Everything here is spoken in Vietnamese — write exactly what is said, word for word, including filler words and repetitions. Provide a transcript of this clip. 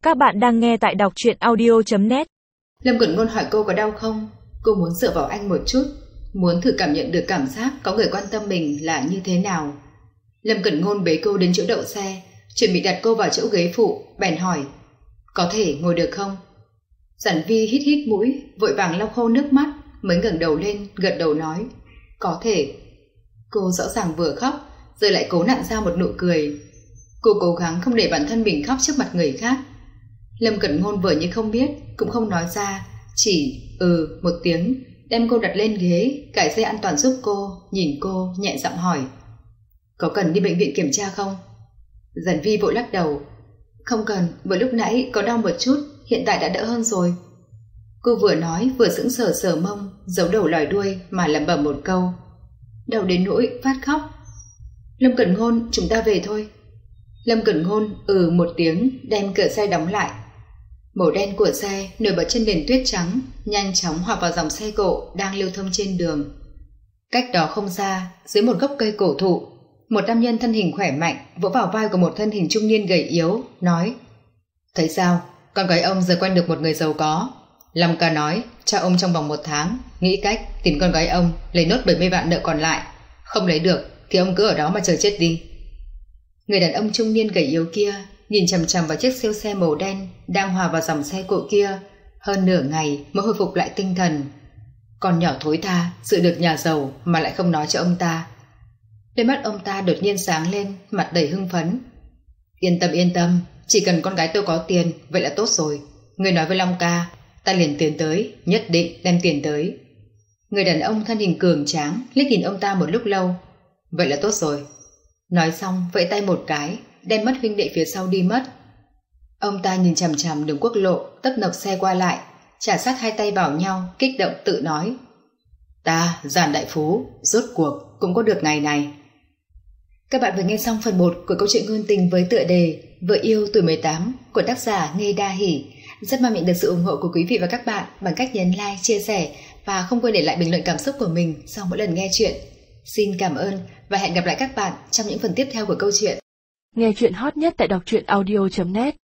Các bạn đang nghe tại đọc truyện audio chấm net. Lâm Cẩn Ngôn hỏi cô có đau không? Cô muốn dựa vào anh một chút, muốn thử cảm nhận được cảm giác có người quan tâm mình là như thế nào. Lâm Cẩn Ngôn bế cô đến chỗ đậu xe, chuẩn bị đặt cô vào chỗ ghế phụ, bèn hỏi: có thể ngồi được không? Giản Vi hít hít mũi, vội vàng lau khô nước mắt, mới ngẩng đầu lên, gật đầu nói: có thể. Cô rõ ràng vừa khóc, rồi lại cố nặn ra một nụ cười. Cô cố gắng không để bản thân mình khóc trước mặt người khác. Lâm Cẩn Ngôn vừa như không biết, cũng không nói ra, chỉ ừ một tiếng, đem cô đặt lên ghế, cài dây an toàn giúp cô, nhìn cô nhẹ giọng hỏi: có cần đi bệnh viện kiểm tra không? Giản Vi vội lắc đầu: không cần, vừa lúc nãy có đau một chút, hiện tại đã đỡ hơn rồi. Cô vừa nói vừa sững sờ sờ mông, giấu đầu lòi đuôi mà lẩm bẩm một câu: đau đến nỗi phát khóc. Lâm Cẩn Ngôn, chúng ta về thôi. Lâm Cẩn Ngôn ừ một tiếng, đem cửa xe đóng lại. Màu đen của xe nổi bật trên nền tuyết trắng, nhanh chóng hòa vào dòng xe cộ đang lưu thông trên đường. Cách đó không xa, dưới một gốc cây cổ thụ, một nam nhân thân hình khỏe mạnh vỗ vào vai của một thân hình trung niên gầy yếu, nói: thấy sao, con gái ông giờ quen được một người giàu có. Lâm ca nói cho ông trong vòng một tháng nghĩ cách tìm con gái ông lấy nốt bảy mươi vạn nợ còn lại, không lấy được thì ông cứ ở đó mà chờ chết đi. Người đàn ông trung niên gầy yếu kia nhìn chằm chằm vào chiếc siêu xe màu đen đang hòa vào dòng xe cộ kia, hơn nửa ngày mới hồi phục lại tinh thần. Con nhỏ thối tha dự được nhà giàu mà lại không nói cho ông ta. Đôi mắt ông ta đột nhiên sáng lên, mặt đầy hưng phấn. Yên tâm yên tâm, chỉ cần con gái tôi có tiền vậy là tốt rồi. Người nói với Long ca, ta liền tiền tới, nhất định đem tiền tới. Người đàn ông thân hình cường tráng liếc nhìn ông ta một lúc lâu. Vậy là tốt rồi. Nói xong vẫy tay một cái, đem mất huynh đệ phía sau đi mất. Ông ta nhìn chằm chằm đường quốc lộ tấp nập xe qua lại, chà sát hai tay vào nhau, kích động tự nói: ta Giản đại phú rốt cuộc cũng có được ngày này. Các bạn vừa nghe xong phần một của câu chuyện ngôn tình với tựa đề Vợ yêu tuổi mười tám của tác giả Nghe Đa Hỷ. Rất mong nhận được sự ủng hộ của quý vị và các bạn bằng cách nhấn like, chia sẻ và không quên để lại bình luận cảm xúc của mình sau mỗi lần nghe chuyện. Xin cảm ơn và hẹn gặp lại các bạn trong những phần tiếp theo của câu chuyện. Nghe chuyện hot nhất tại đọc truyện audio chấm net.